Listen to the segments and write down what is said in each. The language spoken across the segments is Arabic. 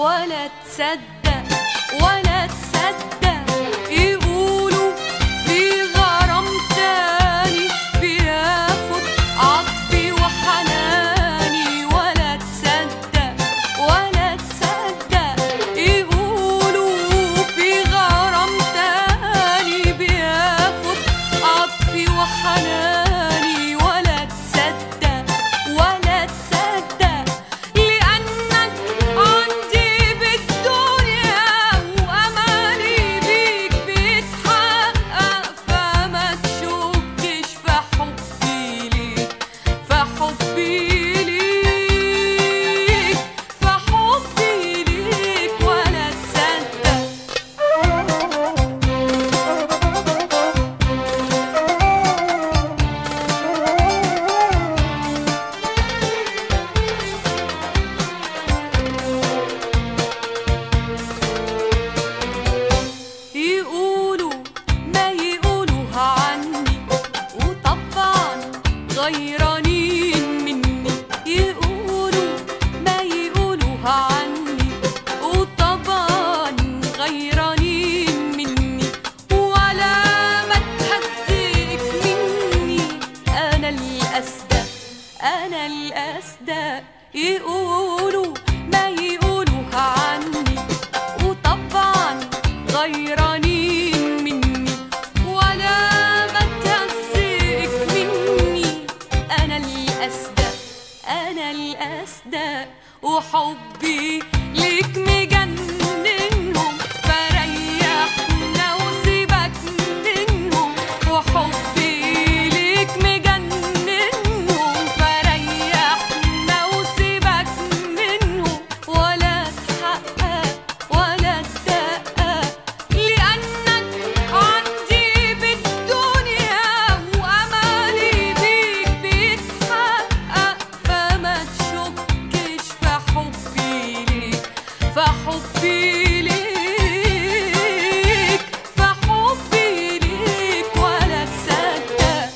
ولا تصدق ولا تصدق يقولوا في غرام تاني بياخد عطفي وحناني. ولا تصدق ولا تصدق يقولوا في غرام تاني بياخد عطفي وحناني. ولا تصدق ولا تصدق لأنك عندي بالدنيا وأمالي بيك بيتحقق. فما تشكش في حبي ليك في حبي ليك في حبي ليك. ولا تصدق يقولوا ما يقولوها عني وطبعا غيرانين مني. يقولوا ما يقولوها عني وطبعا غيرانين مني. ولا ما تهزك مني أنا الأصدق أنا الأصدق. يقولوا ما يقولوها عني وطبعا غيرانين مني. ولا ما تهزك مني أنا الأصدق أنا الأصدق. وحبي ليك مجننهم فريحنا وسيبك منهم. وحبي ليك مجننهم فريحنا وسيبك منهم. ولا تحقق ولا تدقق لأنك عندي بالدنيا وأمالي بيك بيتحقق. فما تشكش في حبي ليك في حبي ليك في حبي ليك. ولا تصدق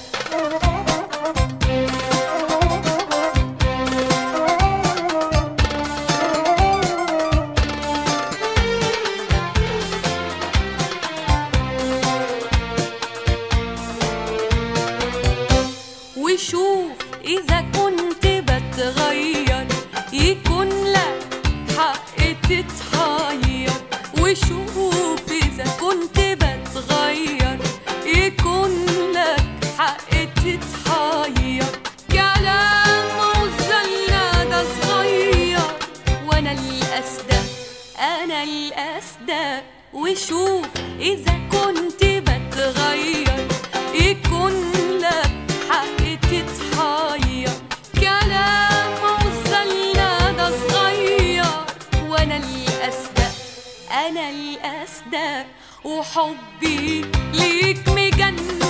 وشوف إذا كنت بتغير يكون لك حق تتحير. وشوف إذا كنت بتغير يكون لك حق تتحير. كلام وزلنا ده صغير وأنا الأصدق أنا الأصدق. وشوف إذا كنت بتغير يكون لك حق تتحير. كلام وصلنا ده صغير وأنا الأصدق أنا الأصدق. وحبي ليك مجنن